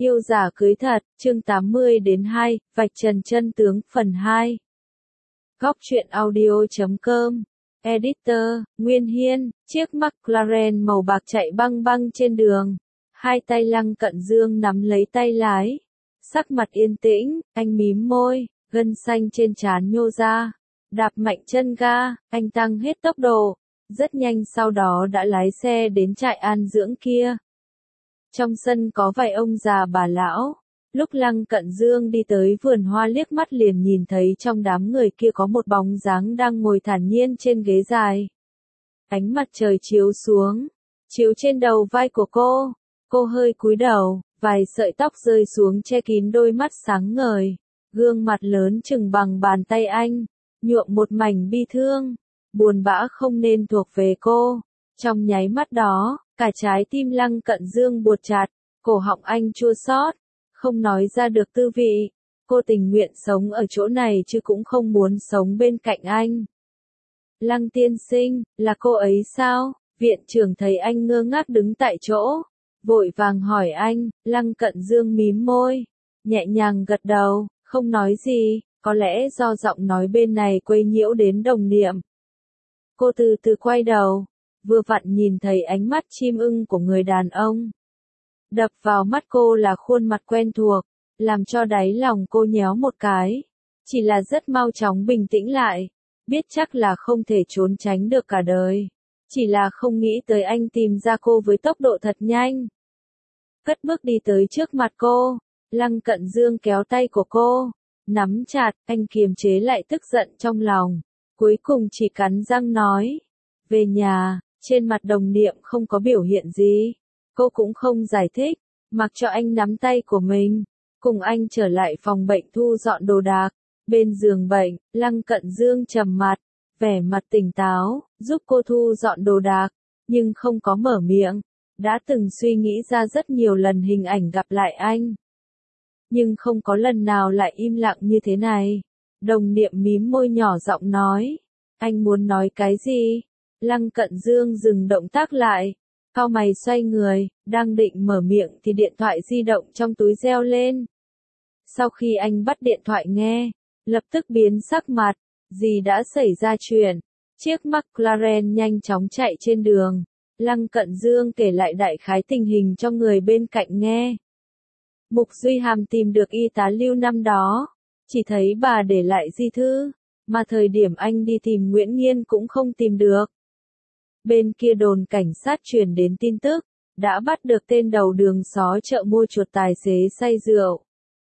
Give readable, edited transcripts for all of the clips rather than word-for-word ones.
Yêu giả cưới thật, chương 80-2, vạch trần chân tướng, phần 2. Góc truyện audio.com. Editor, Nguyên Hiên, chiếc McLaren màu bạc chạy băng băng trên đường. Hai tay Lăng Cận Dương nắm lấy tay lái. Sắc mặt yên tĩnh, anh mím môi, gân xanh trên trán nhô ra. Đạp mạnh chân ga, anh tăng hết tốc độ. Rất nhanh sau đó đã lái xe đến trại an dưỡng kia. Trong sân có vài ông già bà lão. Lúc Lăng Cận Dương đi tới vườn hoa liếc mắt liền nhìn thấy trong đám người kia có một bóng dáng đang ngồi thản nhiên trên ghế dài. Ánh mặt trời chiếu xuống, chiếu trên đầu vai của cô. Cô hơi cúi đầu, vài sợi tóc rơi xuống che kín đôi mắt sáng ngời. Gương mặt lớn chừng bằng bàn tay anh, nhuộm một mảnh bi thương. Buồn bã không nên thuộc về cô. Trong nháy mắt đó, cả trái tim Lăng Cận Dương buột chặt, cổ họng anh chua xót, không nói ra được tư vị. Cô tình nguyện sống ở chỗ này chứ cũng không muốn sống bên cạnh anh. Lăng tiên sinh, là cô ấy sao? Viện trưởng thấy anh ngơ ngác đứng tại chỗ, vội vàng hỏi anh. Lăng Cận Dương mím môi, nhẹ nhàng gật đầu, không nói gì, có lẽ do giọng nói bên này quấy nhiễu đến đồng niệm. Cô từ từ quay đầu, vừa vặn nhìn thấy ánh mắt chim ưng của người đàn ông. Đập vào mắt cô là khuôn mặt quen thuộc, làm cho đáy lòng cô nhéo một cái. Chỉ là rất mau chóng bình tĩnh lại, biết chắc là không thể trốn tránh được cả đời. Chỉ là không nghĩ tới anh tìm ra cô với tốc độ thật nhanh. Cất bước đi tới trước mặt cô, Lăng Cận Dương kéo tay của cô, nắm chặt, anh kiềm chế lại tức giận trong lòng. Cuối cùng chỉ cắn răng nói, về nhà. Trên mặt đồng niệm không có biểu hiện gì. Cô cũng không giải thích, mặc cho anh nắm tay của mình, cùng anh trở lại phòng bệnh thu dọn đồ đạc. Bên giường bệnh, Lăng Cận Dương trầm mặt, vẻ mặt tỉnh táo, giúp cô thu dọn đồ đạc, nhưng không có mở miệng. Đã từng suy nghĩ ra rất nhiều lần hình ảnh gặp lại anh, nhưng không có lần nào lại im lặng như thế này. Đồng niệm mím môi nhỏ giọng nói, anh muốn nói cái gì? Lăng Cận Dương dừng động tác lại, cau mày xoay người, đang định mở miệng thì điện thoại di động trong túi reo lên. Sau khi anh bắt điện thoại nghe, lập tức biến sắc mặt, gì đã xảy ra chuyện? Chiếc McLaren nhanh chóng chạy trên đường, Lăng Cận Dương kể lại đại khái tình hình cho người bên cạnh nghe. Mục Duy Hàm tìm được y tá Lưu năm đó, chỉ thấy bà để lại di thư, mà thời điểm anh đi tìm Nguyễn Nghiên cũng không tìm được. Bên kia đồn cảnh sát truyền đến tin tức, đã bắt được tên đầu đường xó chợ mua chuột tài xế say rượu.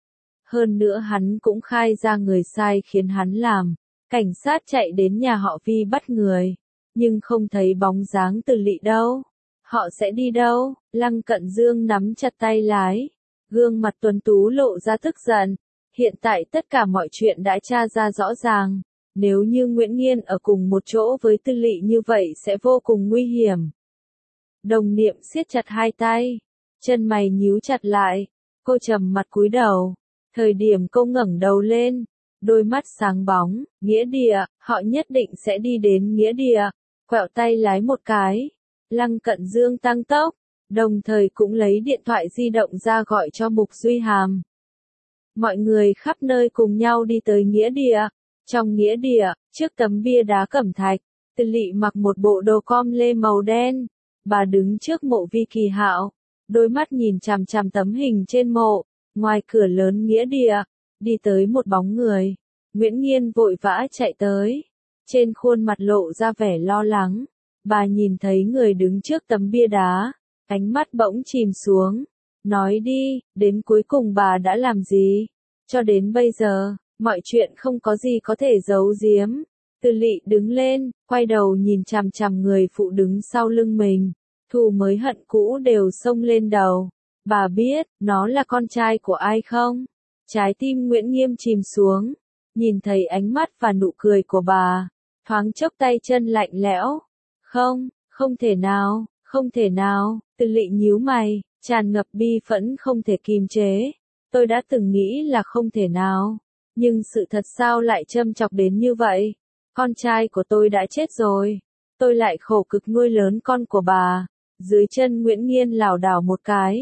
Hơn nữa hắn cũng khai ra người sai khiến hắn làm. Cảnh sát chạy đến nhà họ Vi bắt người, nhưng không thấy bóng dáng Từ Lị đâu. Họ sẽ đi đâu? Lăng Cận Dương nắm chặt tay lái, gương mặt tuấn tú lộ ra tức giận. Hiện tại tất cả mọi chuyện đã tra ra rõ ràng. Nếu như Nguyễn Nghiên ở cùng một chỗ với Tư Lị như vậy sẽ vô cùng nguy hiểm. Đồng niệm siết chặt hai tay, chân mày nhíu chặt lại, cô trầm mặt cúi đầu. Thời điểm cô ngẩng đầu lên, đôi mắt sáng bóng, nghĩa địa, họ nhất định sẽ đi đến nghĩa địa. Quẹo tay lái một cái, Lăng Cận Dương tăng tốc, đồng thời cũng lấy điện thoại di động ra gọi cho Mục Duy Hàm. Mọi người khắp nơi cùng nhau đi tới nghĩa địa. Trong nghĩa địa, trước tấm bia đá cẩm thạch, Từ Lị mặc một bộ đồ com lê màu đen. Bà đứng trước mộ Vi Kỳ Hạo, đôi mắt nhìn chằm chằm tấm hình trên mộ. Ngoài cửa lớn nghĩa địa, đi tới một bóng người. Nguyễn Nghiên vội vã chạy tới, trên khuôn mặt lộ ra vẻ lo lắng. Bà nhìn thấy người đứng trước tấm bia đá, ánh mắt bỗng chìm xuống. Nói đi, đến cuối cùng bà đã làm gì? Cho đến bây giờ, mọi chuyện không có gì có thể giấu giếm. Từ Lị đứng lên, quay đầu nhìn chằm chằm người phụ đứng sau lưng mình. Thù mới hận cũ đều xông lên đầu. Bà biết, nó là con trai của ai không? Trái tim Nguyễn Nghiêm chìm xuống. Nhìn thấy ánh mắt và nụ cười của bà, thoáng chốc tay chân lạnh lẽo. Không, không thể nào, không thể nào. Từ Lị nhíu mày, tràn ngập bi phẫn không thể kìm chế. Tôi đã từng nghĩ là không thể nào. Nhưng sự thật sao lại châm chọc đến như vậy? Con trai của tôi đã chết rồi. Tôi lại khổ cực nuôi lớn con của bà. Dưới chân Nguyễn Nghiên lảo đảo một cái.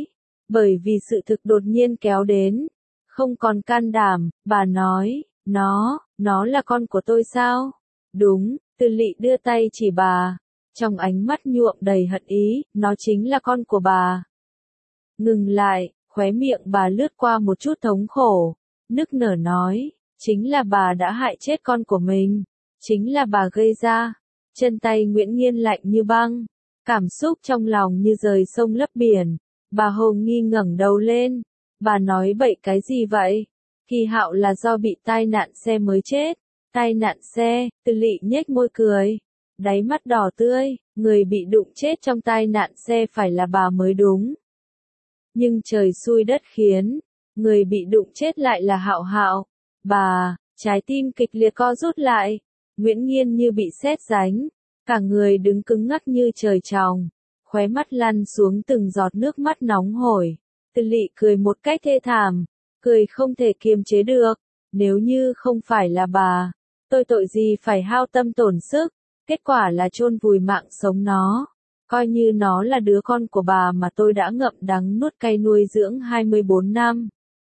Bởi vì sự thực đột nhiên kéo đến. Không còn can đảm, bà nói, nó là con của tôi sao? Đúng, Từ Lị đưa tay chỉ bà. Trong ánh mắt nhuộm đầy hận ý, nó chính là con của bà. Ngừng lại, khóe miệng bà lướt qua một chút thống khổ. Nức nở nói, chính là bà đã hại chết con của mình. Chính là bà gây ra. Chân tay Nguyễn Nghiên lạnh như băng. Cảm xúc trong lòng như rời sông lấp biển. Bà hồ nghi ngẩng đầu lên. Bà nói bậy cái gì vậy? Kỳ Hạo là do bị tai nạn xe mới chết. Tai nạn xe, Từ Lị nhếch môi cười. Đáy mắt đỏ tươi, người bị đụng chết trong tai nạn xe phải là bà mới đúng. Nhưng trời xui đất khiến, người bị đụng chết lại là Hạo Hạo. Bà, trái tim kịch liệt co rút lại. Nguyễn Nghiên như bị sét đánh, cả người đứng cứng ngắc như trời tròng, khóe mắt lăn xuống từng giọt nước mắt nóng hổi. Từ Lị cười một cách thê thảm, cười không thể kiềm chế được. Nếu như không phải là bà, tôi tội gì phải hao tâm tổn sức, kết quả là chôn vùi mạng sống nó. Coi như nó là đứa con của bà mà tôi đã ngậm đắng nuốt cay nuôi dưỡng 24 năm.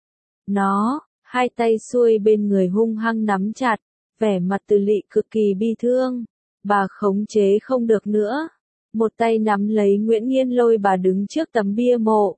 Nó, hai tay xuôi bên người hung hăng nắm chặt, vẻ mặt Từ Lị cực kỳ bi thương. Bà khống chế không được nữa. Một tay nắm lấy Nguyễn Nghiên lôi bà đứng trước tấm bia mộ.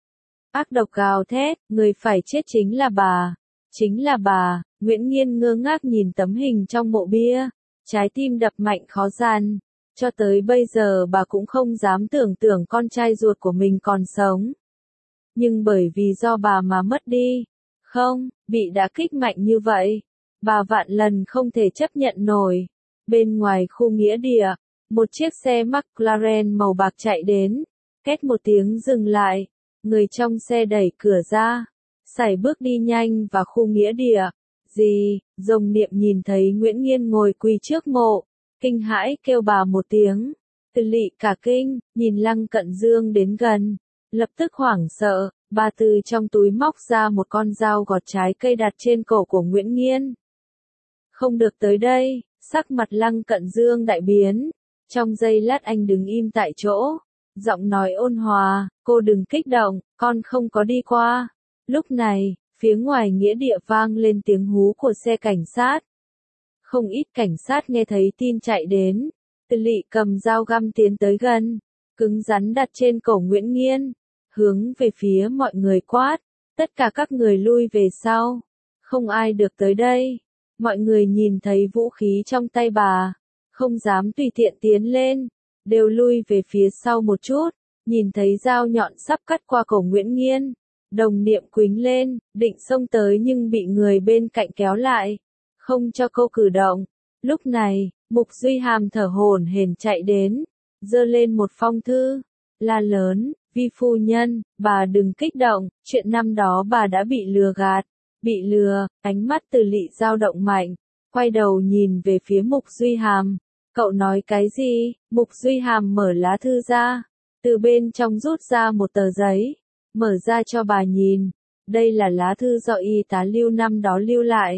Ác độc gào thét, người phải chết chính là bà. Chính là bà. Nguyễn Nghiên ngơ ngác nhìn tấm hình trong mộ bia. Trái tim đập mạnh khó gian. Cho tới bây giờ bà cũng không dám tưởng tượng con trai ruột của mình còn sống. Nhưng bởi vì do bà mà mất đi. Không, bị đả kích mạnh như vậy. Bà vạn lần không thể chấp nhận nổi. Bên ngoài khu nghĩa địa, một chiếc xe McLaren màu bạc chạy đến. Két một tiếng dừng lại. Người trong xe đẩy cửa ra. Sải bước đi nhanh vào khu nghĩa địa. Gì? Rồng Niệm nhìn thấy Nguyễn Nghiên ngồi quỳ trước mộ. Kinh hãi kêu bà một tiếng. Từ Lị cả kinh, nhìn Lăng Cận Dương đến gần. Lập tức hoảng sợ, bà từ trong túi móc ra một con dao gọt trái cây đặt trên cổ của Nguyễn Nghiên. Không được tới đây, sắc mặt Lăng Cận Dương đại biến. Trong giây lát anh đứng im tại chỗ. Giọng nói ôn hòa, cô đừng kích động, con không có đi qua. Lúc này, phía ngoài nghĩa địa vang lên tiếng hú của xe cảnh sát. Không ít cảnh sát nghe thấy tin chạy đến. Từ Lị cầm dao găm tiến tới gần, cứng rắn đặt trên cổ Nguyễn Nghiên, hướng về phía mọi người quát. Tất cả các người lui về sau. Không ai được tới đây. Mọi người nhìn thấy vũ khí trong tay bà. Không dám tùy tiện tiến lên. Đều lui về phía sau một chút. Nhìn thấy dao nhọn sắp cắt qua cổ Nguyễn Nghiên. Đồng Niệm quýnh lên, định xông tới nhưng bị người bên cạnh kéo lại. Không cho cô cử động. Lúc này, Mục Duy Hàm thở hổn hển chạy đến. Giơ lên một phong thư. La lớn, Vi phu nhân, bà đừng kích động. Chuyện năm đó bà đã bị lừa gạt. Bị lừa, ánh mắt Từ Lị dao động mạnh. Quay đầu nhìn về phía Mục Duy Hàm. Cậu nói cái gì? Mục Duy Hàm mở lá thư ra. Từ bên trong rút ra một tờ giấy. Mở ra cho bà nhìn. Đây là lá thư do y tá Lưu năm đó lưu lại.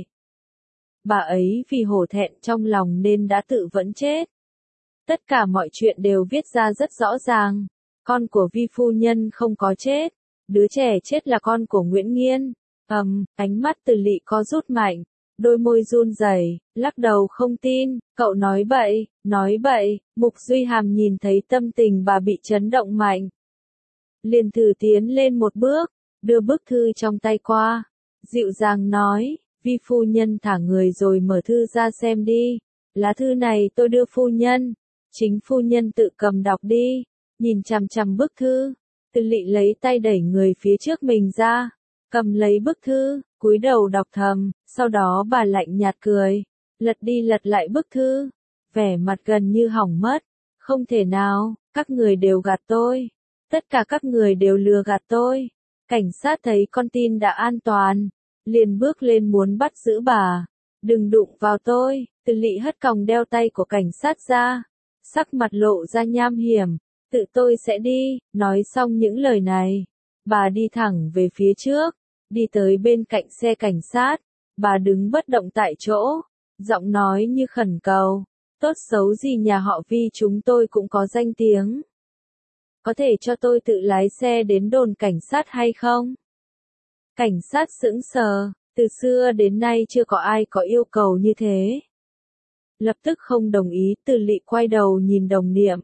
Bà ấy vì hổ thẹn trong lòng nên đã tự vẫn chết. Tất cả mọi chuyện đều viết ra rất rõ ràng. Con của Vi phu nhân không có chết. Đứa trẻ chết là con của Nguyễn Nghiên. Ánh mắt Từ Lị co rút mạnh. Đôi môi run rẩy, lắc đầu không tin. Cậu nói bậy, nói bậy. Mục Duy Hàm nhìn thấy tâm tình bà bị chấn động mạnh. Liền thử tiến lên một bước, đưa bức thư trong tay qua. Dịu dàng nói, Vi phu nhân thả người rồi mở thư ra xem đi. Lá thư này tôi đưa phu nhân. Chính phu nhân tự cầm đọc đi. Nhìn chằm chằm bức thư. Từ Lị lấy tay đẩy người phía trước mình ra. Cầm lấy bức thư, cúi đầu đọc thầm. Sau đó bà lạnh nhạt cười. Lật đi lật lại bức thư. Vẻ mặt gần như hỏng mất. Không thể nào, các người đều gạt tôi. Tất cả các người đều lừa gạt tôi. Cảnh sát thấy con tin đã an toàn. Liền bước lên muốn bắt giữ bà. Đừng đụng vào tôi. Từ Lị hất còng đeo tay của cảnh sát ra. Sắc mặt lộ ra nham hiểm. Tự tôi sẽ đi. Nói xong những lời này. Bà đi thẳng về phía trước. Đi tới bên cạnh xe cảnh sát. Bà đứng bất động tại chỗ. Giọng nói như khẩn cầu. Tốt xấu gì nhà họ Vi chúng tôi cũng có danh tiếng. có thể cho tôi tự lái xe đến đồn cảnh sát hay không? Cảnh sát sững sờ, từ xưa đến nay chưa có ai có yêu cầu như thế. Lập tức không đồng ý, Từ Lị quay đầu nhìn đồng niệm.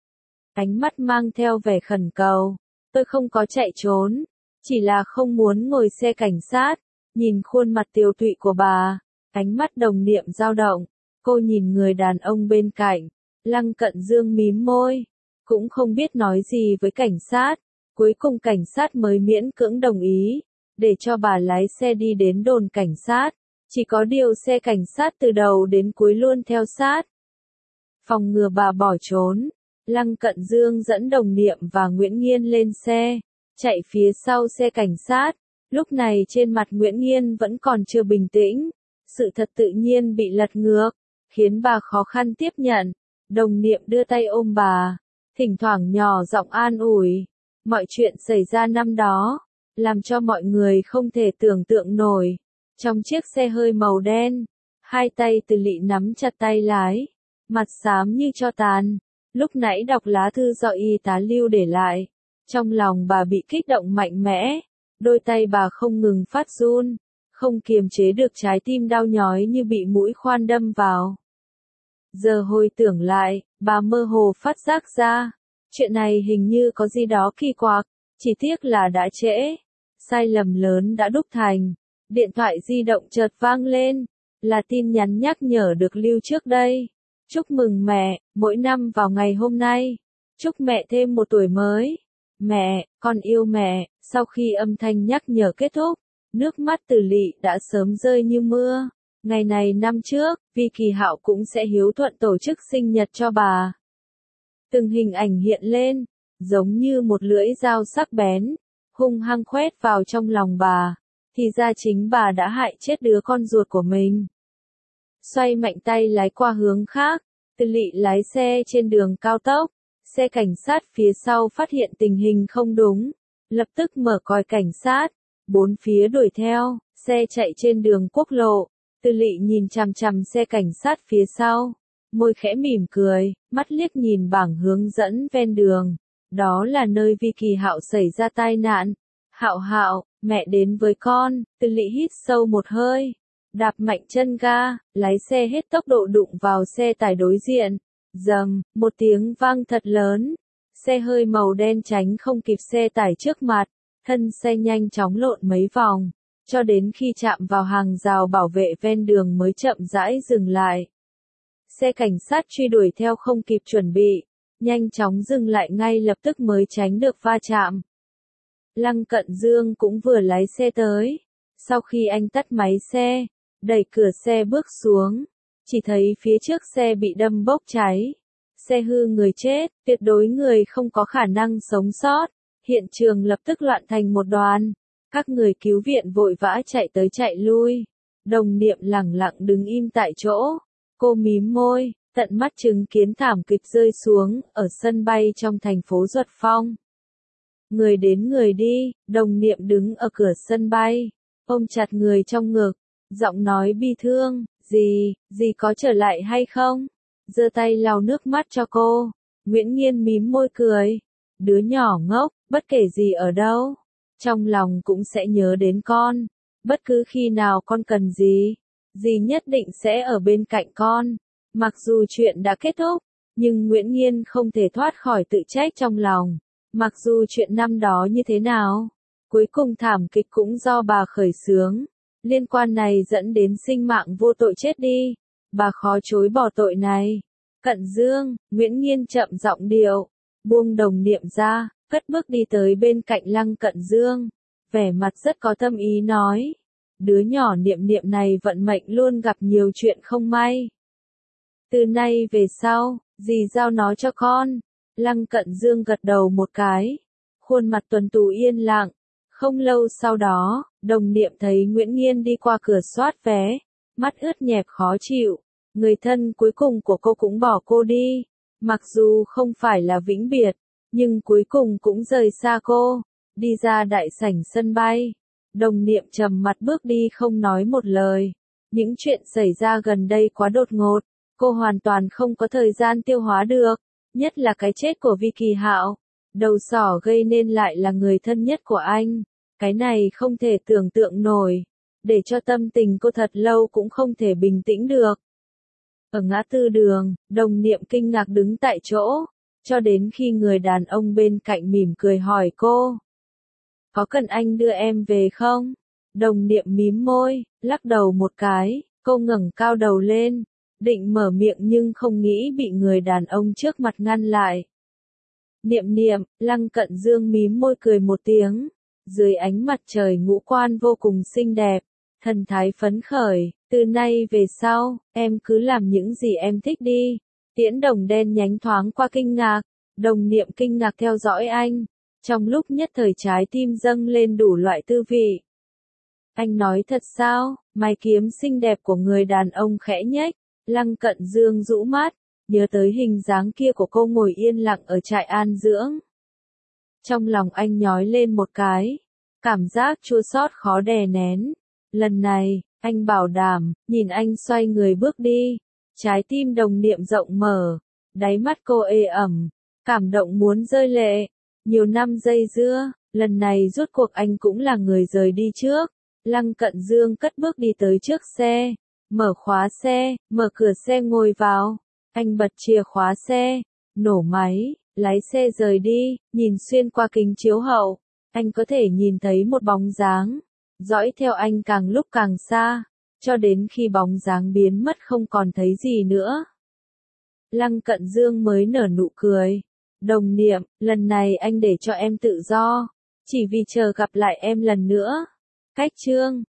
Ánh mắt mang theo vẻ khẩn cầu, tôi không có chạy trốn, chỉ là không muốn ngồi xe cảnh sát. Nhìn khuôn mặt tiều tụy của bà, ánh mắt đồng niệm dao động, cô nhìn người đàn ông bên cạnh, Lăng Cận Dương mím môi, cũng không biết nói gì với cảnh sát, cuối cùng cảnh sát mới miễn cưỡng đồng ý, để cho bà lái xe đi đến đồn cảnh sát, chỉ có điều xe cảnh sát từ đầu đến cuối luôn theo sát. Phòng ngừa bà bỏ trốn, Lăng Cận Dương dẫn đồng niệm và Nguyễn Nghiên lên xe, chạy phía sau xe cảnh sát. Lúc này trên mặt Nguyễn Nghiên vẫn còn chưa bình tĩnh, sự thật tự nhiên bị lật ngược, khiến bà khó khăn tiếp nhận. Đồng niệm đưa tay ôm bà, thỉnh thoảng nhỏ giọng an ủi. Mọi chuyện xảy ra năm đó, làm cho mọi người không thể tưởng tượng nổi. Trong chiếc xe hơi màu đen, hai tay Từ Lị nắm chặt tay lái, mặt xám như tro tàn. Lúc nãy đọc lá thư do y tá Lưu để lại, trong lòng bà bị kích động mạnh mẽ. Đôi tay bà không ngừng phát run, không kiềm chế được trái tim đau nhói như bị mũi khoan đâm vào. Giờ hồi tưởng lại, bà mơ hồ phát giác ra, chuyện này hình như có gì đó kỳ quặc, chỉ tiếc là đã trễ. Sai lầm lớn đã đúc thành. Điện thoại di động chợt vang lên, là tin nhắn nhắc nhở được lưu trước đây. Chúc mừng mẹ, mỗi năm vào ngày hôm nay, chúc mẹ thêm một tuổi mới. Mẹ, con yêu mẹ. Sau khi âm thanh nhắc nhở kết thúc, nước mắt Từ Lị đã sớm rơi như mưa. Ngày này năm trước, Vi Kỳ Hạo cũng sẽ hiếu thuận tổ chức sinh nhật cho bà. Từng hình ảnh hiện lên, giống như một lưỡi dao sắc bén, hung hăng khoét vào trong lòng bà. Thì ra chính bà đã hại chết đứa con ruột của mình. Xoay mạnh tay lái qua hướng khác, Từ Lị lái xe trên đường cao tốc. Xe cảnh sát phía sau phát hiện tình hình không đúng, lập tức mở còi cảnh sát, bốn phía đuổi theo, xe chạy trên đường quốc lộ. Từ Lị nhìn chằm chằm xe cảnh sát phía sau, môi khẽ mỉm cười, mắt liếc nhìn bảng hướng dẫn ven đường. Đó là nơi Vi Kỳ Hạo xảy ra tai nạn. Hạo Hạo, mẹ đến với con. Từ Lị hít sâu một hơi, đạp mạnh chân ga, lái xe hết tốc độ đụng vào xe tải đối diện. Rầm, một tiếng vang thật lớn. Xe hơi màu đen tránh không kịp xe tải trước mặt, thân xe nhanh chóng lộn mấy vòng, cho đến khi chạm vào hàng rào bảo vệ ven đường mới chậm rãi dừng lại. Xe cảnh sát truy đuổi theo không kịp chuẩn bị, nhanh chóng dừng lại ngay lập tức mới tránh được va chạm. Lăng Cận Dương cũng vừa lái xe tới. Sau khi anh tắt máy xe, đẩy cửa xe bước xuống, chỉ thấy phía trước xe bị đâm bốc cháy. Xe hư người chết, tuyệt đối người không có khả năng sống sót. Hiện trường lập tức loạn thành một đoàn. Các người cứu viện vội vã chạy tới chạy lui. Đồng niệm lẳng lặng đứng im tại chỗ. Cô mím môi, tận mắt chứng kiến thảm kịch rơi xuống, ở sân bay trong thành phố Duật Phong. Người đến người đi, đồng niệm đứng ở cửa sân bay, ôm chặt người trong ngực, giọng nói bi thương, dì có trở lại hay không? Giơ tay lau nước mắt cho cô. Nguyễn Nghiên mím môi cười. Đứa nhỏ ngốc, bất kể gì ở đâu, trong lòng cũng sẽ nhớ đến con. Bất cứ khi nào con cần gì, dì nhất định sẽ ở bên cạnh con. Mặc dù chuyện đã kết thúc, nhưng Nguyễn Nghiên không thể thoát khỏi tự trách trong lòng. Mặc dù chuyện năm đó như thế nào, cuối cùng thảm kịch cũng do bà khởi xướng. Liên quan này dẫn đến sinh mạng vô tội chết đi. Bà khó chối bỏ tội này. Cận Dương, Nguyễn Nghiên chậm giọng điệu, buông đồng niệm ra, cất bước đi tới bên cạnh Lăng Cận Dương. Vẻ mặt rất có tâm ý nói. Đứa nhỏ niệm niệm này vận mệnh luôn gặp nhiều chuyện không may. Từ nay về sau, dì giao nó cho con. Lăng Cận Dương gật đầu một cái. Khuôn mặt tuấn tú yên lặng. Không lâu sau đó, đồng niệm thấy Nguyễn Nghiên đi qua cửa soát vé. Mắt ướt nhẹp khó chịu. Người thân cuối cùng của cô cũng bỏ cô đi. Mặc dù không phải là vĩnh biệt, nhưng cuối cùng cũng rời xa cô. Đi ra đại sảnh sân bay. Đồng niệm trầm mặt bước đi không nói một lời. Những chuyện xảy ra gần đây quá đột ngột. Cô hoàn toàn không có thời gian tiêu hóa được. Nhất là cái chết của Vi Kỳ Hạo. đầu sỏ gây nên lại là người thân nhất của anh. Cái này không thể tưởng tượng nổi, để cho tâm tình cô thật lâu cũng không thể bình tĩnh được. Ở ngã tư đường, Đồng Niệm kinh ngạc đứng tại chỗ, cho đến khi người đàn ông bên cạnh mỉm cười hỏi cô. Có cần anh đưa em về không? Đồng Niệm mím môi, lắc đầu một cái, cô ngẩng cao đầu lên, định mở miệng nhưng không nghĩ bị người đàn ông trước mặt ngăn lại. Niệm niệm, Lăng Cận Dương mím môi cười một tiếng, dưới ánh mặt trời ngũ quan vô cùng xinh đẹp, thần thái phấn khởi, từ nay về sau, em cứ làm những gì em thích đi. Tiễn Đồng đen nhánh thoáng qua kinh ngạc, Đồng Niệm kinh ngạc theo dõi anh, trong lúc nhất thời trái tim dâng lên đủ loại tư vị. Anh nói thật sao? Mày kiếm xinh đẹp của người đàn ông khẽ nhếch, Lăng Cận Dương rũ mắt, nhớ tới hình dáng kia của cô ngồi yên lặng ở trại an dưỡng. Trong lòng anh nhói lên một cái, cảm giác chua xót khó đè nén. Lần này, anh bảo đảm, nhìn anh xoay người bước đi, trái tim Đồng Niệm rộng mở, đáy mắt cô ê ẩm, cảm động muốn rơi lệ. Nhiều năm dây dưa, lần này rốt cuộc anh cũng là người rời đi trước. Lăng Cận Dương cất bước đi tới trước xe, mở khóa xe, mở cửa xe ngồi vào. Anh bật chìa khóa xe, nổ máy, lái xe rời đi, nhìn xuyên qua kính chiếu hậu. Anh có thể nhìn thấy một bóng dáng, dõi theo anh càng lúc càng xa, cho đến khi bóng dáng biến mất không còn thấy gì nữa. Lăng Cận Dương mới nở nụ cười. Đồng Niệm, lần này anh để cho em tự do, chỉ vì chờ gặp lại em lần nữa. Cách chương